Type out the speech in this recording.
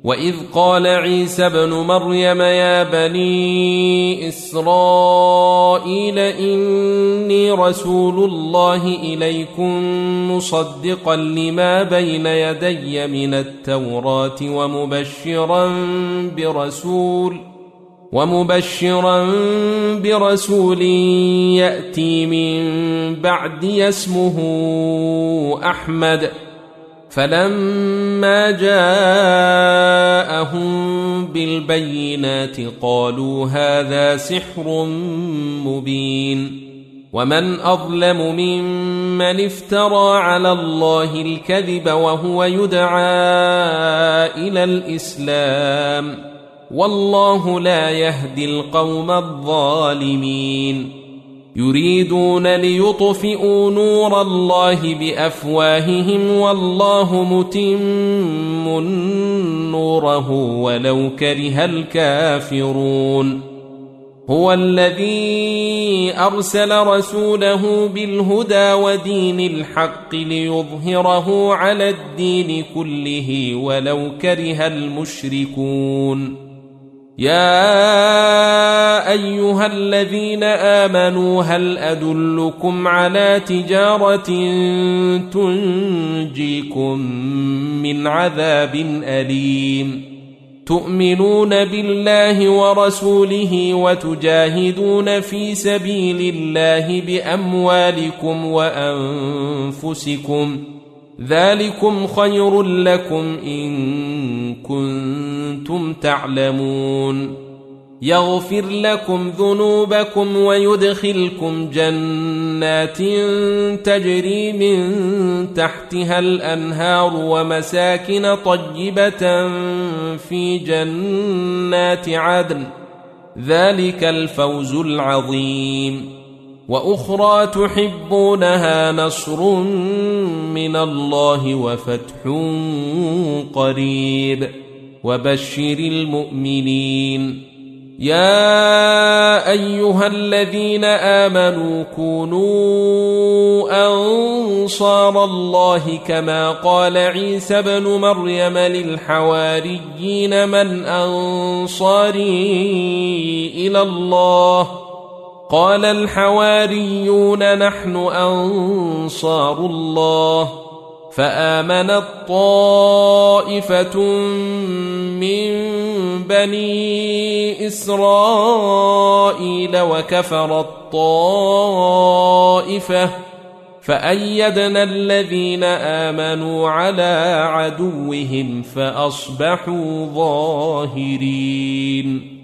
وإذ قال عيسى ابن مريم يا بني إسرائيل إني رسول الله إليكم مصدقا لما بين يدي من التوراة ومبشرا برسول يأتي من بعدي اسمه أحمد. فلما جاءهم بالبينات قالوا هذا سحر مبين. ومن أظلم ممن افترى على الله الكذب وهو يدعى إلى الإسلام والله لا يهدي القوم الظالمين. يريدون ليطفئوا نور الله بأفواههم والله متم نوره ولو كره الكافرون. هو الذي أرسل رسوله بالهدى ودين الحق ليظهره على الدين كله ولو كره المشركون. يا أيها الذين آمنوا هل أدلكم على تجارة تنجيكم من عذاب أليم تؤمنون بالله ورسوله وتجاهدون في سبيل الله بأموالكم وأنفسكم ذلكم خير لكم إن كنتم تعلمون. يغفر لكم ذنوبكم ويدخلكم جنات تجري من تحتها الأنهار ومساكن طيبة في جنات عدن ذلك الفوز العظيم. وأخرى تحبونها نصر من الله وفتح قريب وبشر المؤمنين. يا أيها الذين آمنوا كونوا أنصار الله كما قال عيسى ابن مريم للحواريين من أنصاري إلى الله قال الحواريون نحن أنصار الله. فآمنت طائفة من بني إسرائيل وكفرت طائفة فأيدنا الذين آمنوا على عدوهم فأصبحوا ظاهرين.